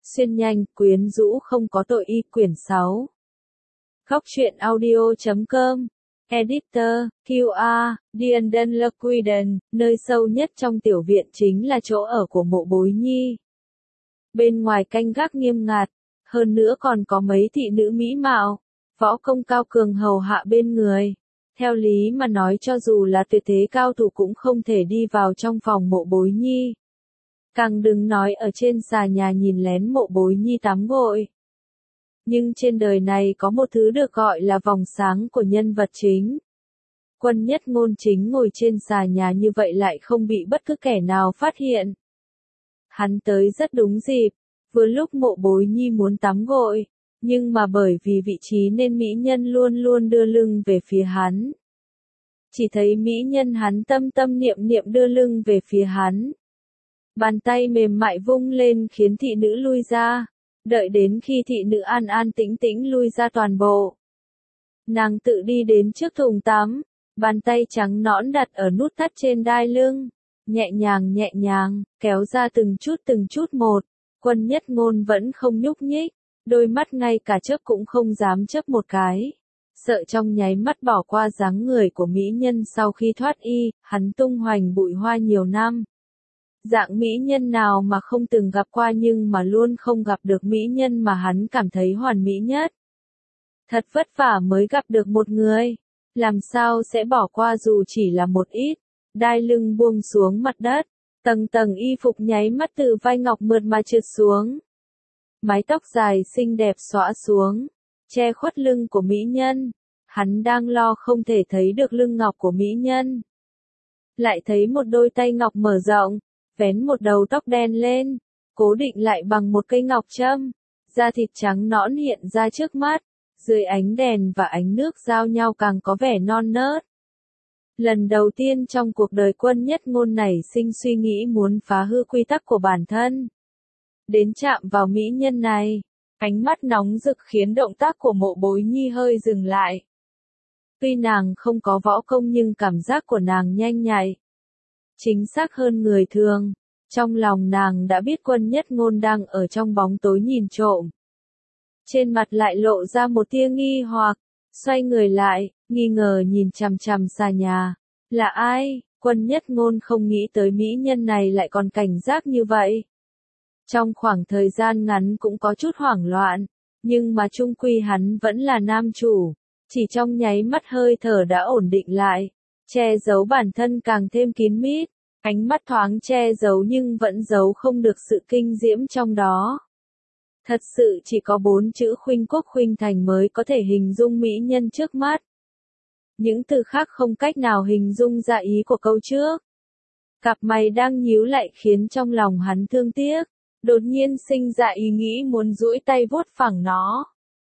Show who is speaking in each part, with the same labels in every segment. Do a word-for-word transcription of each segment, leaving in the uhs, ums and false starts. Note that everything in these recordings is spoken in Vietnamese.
Speaker 1: Xuyên nhanh, quyến rũ không có tội y quyển sáu. Góc truyện audio chấm com. Editor, quy a, Dienden Lequiden, nơi sâu nhất trong tiểu viện chính là chỗ ở của Mộ Bối Nhi. Bên ngoài canh gác nghiêm ngặt, hơn nữa còn có mấy thị nữ mỹ mạo, võ công cao cường hầu hạ bên người. Theo lý mà nói cho dù là tuyệt thế cao thủ cũng không thể đi vào trong phòng Mộ Bối Nhi. Càng đừng nói ở trên xà nhà nhìn lén Mộ Bối Nhi tắm gội. Nhưng trên đời này có một thứ được gọi là vòng sáng của nhân vật chính. Quân Nhất Ngôn chính ngồi trên xà nhà như vậy lại không bị bất cứ kẻ nào phát hiện. Hắn tới rất đúng dịp, vừa lúc Mộ Bối Nhi muốn tắm gội, nhưng mà bởi vì vị trí nên mỹ nhân luôn luôn đưa lưng về phía hắn. Chỉ thấy mỹ nhân hắn tâm tâm niệm niệm đưa lưng về phía hắn. Bàn tay mềm mại vung lên khiến thị nữ lui ra. Đợi đến khi thị nữ an an tĩnh tĩnh lui ra toàn bộ. Nàng tự đi đến trước thùng tắm, bàn tay trắng nõn đặt ở nút thắt trên đai lưng, nhẹ nhàng nhẹ nhàng, kéo ra từng chút từng chút một. Quân Nhất Ngôn vẫn không nhúc nhích, đôi mắt ngay cả chớp cũng không dám chớp một cái. Sợ trong nháy mắt bỏ qua dáng người của mỹ nhân sau khi thoát y, hắn tung hoành bụi hoa nhiều năm. Dạng mỹ nhân nào mà không từng gặp qua nhưng mà luôn không gặp được mỹ nhân mà hắn cảm thấy hoàn mỹ nhất. Thật vất vả mới gặp được một người, làm sao sẽ bỏ qua dù chỉ là một ít. Đai lưng buông xuống mặt đất, tầng tầng y phục nháy mắt từ vai ngọc mượt mà trượt xuống. Mái tóc dài xinh đẹp xõa xuống, che khuất lưng của mỹ nhân. Hắn đang lo không thể thấy được lưng ngọc của mỹ nhân. Lại thấy một đôi tay ngọc mở rộng, vén một đầu tóc đen lên, cố định lại bằng một cây ngọc châm, da thịt trắng nõn hiện ra trước mắt, dưới ánh đèn và ánh nước giao nhau càng có vẻ non nớt. Lần đầu tiên trong cuộc đời Quân Nhất Ngôn nảy sinh suy nghĩ muốn phá hư quy tắc của bản thân. Đến chạm vào mỹ nhân này, ánh mắt nóng rực khiến động tác của Mộ Bối Nhi hơi dừng lại. Tuy nàng không có võ công nhưng cảm giác của nàng nhanh nhạy. Chính xác hơn người thường, trong lòng nàng đã biết Quân Nhất Ngôn đang ở trong bóng tối nhìn trộm. Trên mặt lại lộ ra một tia nghi hoặc, xoay người lại, nghi ngờ nhìn chằm chằm xà nhà. Là ai? Quân Nhất Ngôn không nghĩ tới mỹ nhân này lại còn cảnh giác như vậy. Trong khoảng thời gian ngắn cũng có chút hoảng loạn, nhưng mà chung quy hắn vẫn là nam chủ, chỉ trong nháy mắt hơi thở đã ổn định lại. Che giấu bản thân càng thêm kín mít, ánh mắt thoáng che giấu nhưng vẫn giấu không được sự kinh diễm trong đó. Thật sự chỉ có bốn chữ khuynh quốc khuynh thành mới có thể hình dung mỹ nhân trước mắt. Những từ khác không cách nào hình dung ra ý của câu trước. Cặp mày đang nhíu lại khiến trong lòng hắn thương tiếc, đột nhiên sinh ra ý nghĩ muốn duỗi tay vuốt phẳng nó.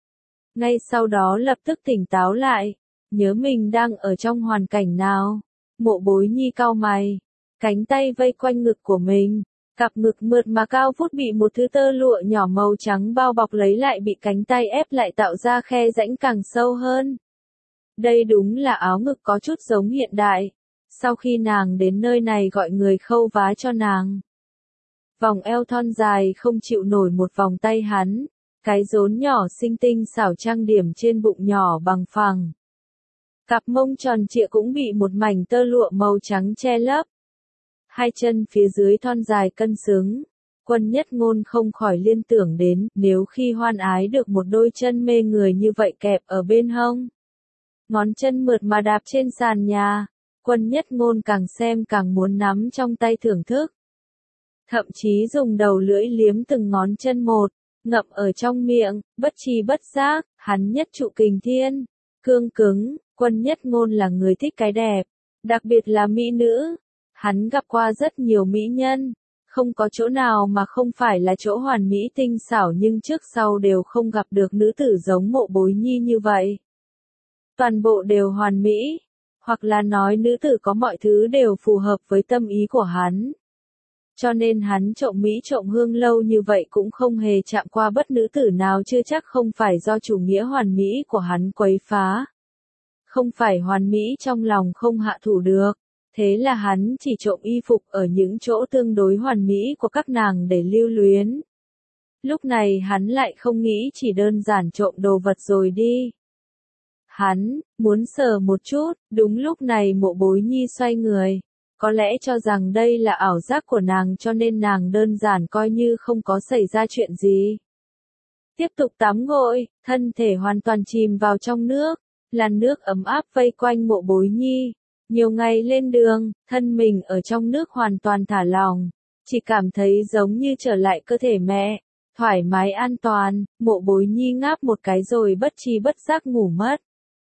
Speaker 1: Ngay sau đó lập tức tỉnh táo lại. Nhớ mình đang ở trong hoàn cảnh nào. Mộ Bối Nhi cau mày, cánh tay vây quanh ngực của mình, cặp ngực mượt mà cao vút bị một thứ tơ lụa nhỏ màu trắng bao bọc lấy lại bị cánh tay ép lại tạo ra khe rãnh càng sâu hơn. Đây đúng là áo ngực có chút giống hiện đại. Sau khi nàng đến nơi này gọi người khâu vá cho nàng. Vòng eo thon dài không chịu nổi một vòng tay hắn, cái rốn nhỏ xinh tinh xảo trang điểm trên bụng nhỏ bằng phẳng. Cặp mông tròn trịa cũng bị một mảnh tơ lụa màu trắng che lấp. Hai chân phía dưới thon dài cân xứng. Quân Nhất Ngôn không khỏi liên tưởng đến, nếu khi hoan ái được một đôi chân mê người như vậy kẹp ở bên hông. Ngón chân mượt mà đạp trên sàn nhà, Quân Nhất Ngôn càng xem càng muốn nắm trong tay thưởng thức. Thậm chí dùng đầu lưỡi liếm từng ngón chân một, ngậm ở trong miệng, bất tri bất giác, hắn nhất trụ kình thiên, cương cứng. Quân Nhất Ngôn là người thích cái đẹp, đặc biệt là mỹ nữ. Hắn gặp qua rất nhiều mỹ nhân, không có chỗ nào mà không phải là chỗ hoàn mỹ tinh xảo nhưng trước sau đều không gặp được nữ tử giống Mộ Bối Nhi như vậy. Toàn bộ đều hoàn mỹ, hoặc là nói nữ tử có mọi thứ đều phù hợp với tâm ý của hắn. Cho nên hắn trộm mỹ trộm hương lâu như vậy cũng không hề chạm qua bất nữ tử nào chưa chắc không phải do chủ nghĩa hoàn mỹ của hắn quấy phá. Không phải hoàn mỹ trong lòng không hạ thủ được, thế là hắn chỉ trộm y phục ở những chỗ tương đối hoàn mỹ của các nàng để lưu luyến. Lúc này hắn lại không nghĩ chỉ đơn giản trộm đồ vật rồi đi. Hắn, muốn sờ một chút, đúng lúc này Mộ Bối Nhi xoay người. Có lẽ cho rằng đây là ảo giác của nàng cho nên nàng đơn giản coi như không có xảy ra chuyện gì. Tiếp tục tắm gội, thân thể hoàn toàn chìm vào trong nước, làn nước ấm áp vây quanh Mộ Bối Nhi. Nhiều ngày lên đường, thân mình ở trong nước hoàn toàn thả lỏng, chỉ cảm thấy giống như trở lại cơ thể mẹ, thoải mái an toàn. Mộ Bối Nhi ngáp một cái rồi bất tri bất giác ngủ mất.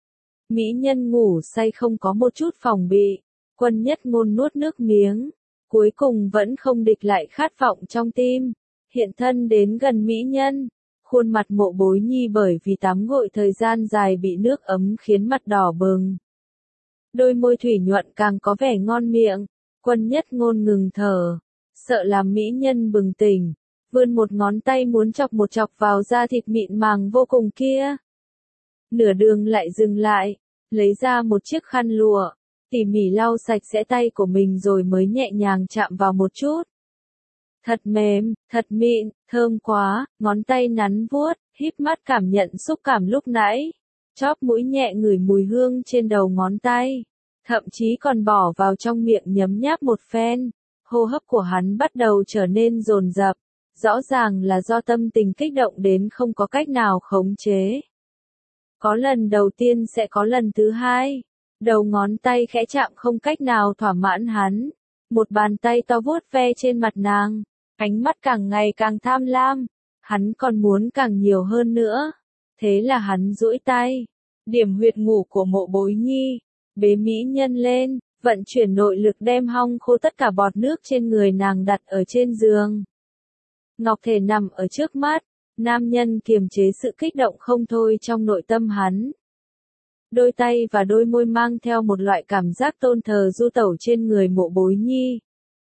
Speaker 1: Mỹ nhân ngủ say không có một chút phòng bị, Quân Nhất Ngôn nuốt nước miếng, cuối cùng vẫn không địch lại khát vọng trong tim, hiện thân đến gần mỹ nhân. Khuôn mặt Mộ Bối Nhi bởi vì tắm gội thời gian dài bị nước ấm khiến mặt đỏ bừng. Đôi môi thủy nhuận càng có vẻ ngon miệng. Quân Nhất Ngôn ngừng thở, sợ làm mỹ nhân bừng tỉnh, vươn một ngón tay muốn chọc một chọc vào da thịt mịn màng vô cùng kia. Nửa đường lại dừng lại, lấy ra một chiếc khăn lụa, tỉ mỉ lau sạch sẽ tay của mình rồi mới nhẹ nhàng chạm vào một chút. Thật mềm, thật mịn, thơm quá, ngón tay nắn vuốt, híp mắt cảm nhận xúc cảm lúc nãy. Chóp mũi nhẹ ngửi mùi hương trên đầu ngón tay, thậm chí còn bỏ vào trong miệng nhấm nháp một phen. Hô hấp của hắn bắt đầu trở nên dồn dập, rõ ràng là do tâm tình kích động đến không có cách nào khống chế. Có lần đầu tiên sẽ có lần thứ hai, đầu ngón tay khẽ chạm không cách nào thỏa mãn hắn. Một bàn tay to vuốt ve trên mặt nàng, ánh mắt càng ngày càng tham lam, hắn còn muốn càng nhiều hơn nữa. Thế là hắn duỗi tay, điểm huyệt ngủ của Mộ Bối Nhi, bế mỹ nhân lên, vận chuyển nội lực đem hong khô tất cả bọt nước trên người nàng đặt ở trên giường. Ngọc thể nằm ở trước mắt, nam nhân kiềm chế sự kích động không thôi trong nội tâm hắn. Đôi tay và đôi môi mang theo một loại cảm giác tôn thờ du tẩu trên người Mộ Bối Nhi.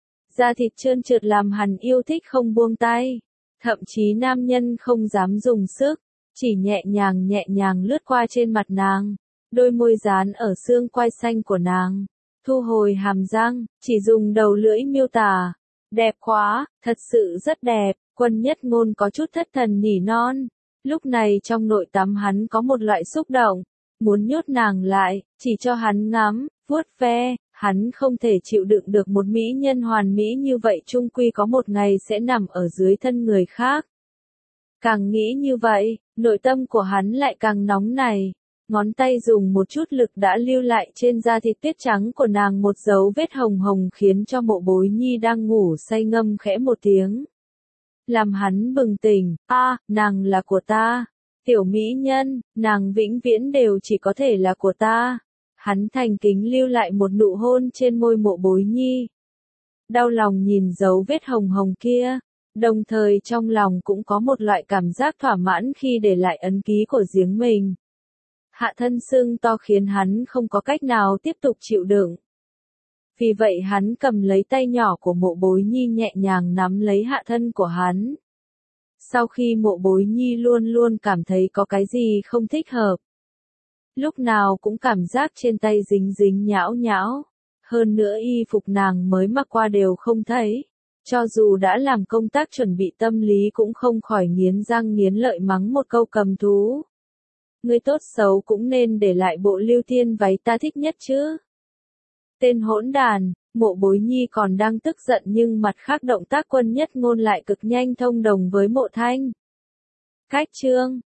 Speaker 1: Da thịt trơn trượt làm hắn yêu thích không buông tay, thậm chí nam nhân không dám dùng sức, chỉ nhẹ nhàng nhẹ nhàng lướt qua trên mặt nàng, đôi môi dán ở xương quai xanh của nàng, thu hồi hàm răng, chỉ dùng đầu lưỡi miêu tả. Đẹp quá, thật sự rất đẹp. Quân Nhất Ngôn có chút thất thần nỉ non. Lúc này trong nội tâm hắn có một loại xúc động, muốn nhốt nàng lại, chỉ cho hắn ngắm, vuốt ve. Hắn không thể chịu đựng được một mỹ nhân hoàn mỹ như vậy chung quy có một ngày sẽ nằm ở dưới thân người khác. Càng nghĩ như vậy, nội tâm của hắn lại càng nóng nảy. Ngón tay dùng một chút lực đã lưu lại trên da thịt tuyết trắng của nàng một dấu vết hồng hồng khiến cho Mộ Bối Nhi đang ngủ say ngâm khẽ một tiếng. Làm hắn bừng tỉnh, a, à, nàng là của ta. Tiểu mỹ nhân, nàng vĩnh viễn đều chỉ có thể là của ta. Hắn thành kính lưu lại một nụ hôn trên môi Mộ Bối Nhi. Đau lòng nhìn dấu vết hồng hồng kia, đồng thời trong lòng cũng có một loại cảm giác thỏa mãn khi để lại ấn ký của riêng mình. Hạ thân sưng to khiến hắn không có cách nào tiếp tục chịu đựng. Vì vậy hắn cầm lấy tay nhỏ của Mộ Bối Nhi nhẹ nhàng nắm lấy hạ thân của hắn. Sau khi Mộ Bối Nhi luôn luôn cảm thấy có cái gì không thích hợp. Lúc nào cũng cảm giác trên tay dính dính nhão nhão. Hơn nữa y phục nàng mới mặc qua đều không thấy. Cho dù đã làm công tác chuẩn bị tâm lý cũng không khỏi nghiến răng nghiến lợi mắng một câu cầm thú. Ngươi tốt xấu cũng nên để lại bộ lưu thiên váy ta thích nhất chứ. Tên hỗn đàn. Mộ Bối Nhi còn đang tức giận nhưng mặt khác động tác Quân Nhất Ngôn lại cực nhanh thông đồng với Mộ Thanh. Cách chương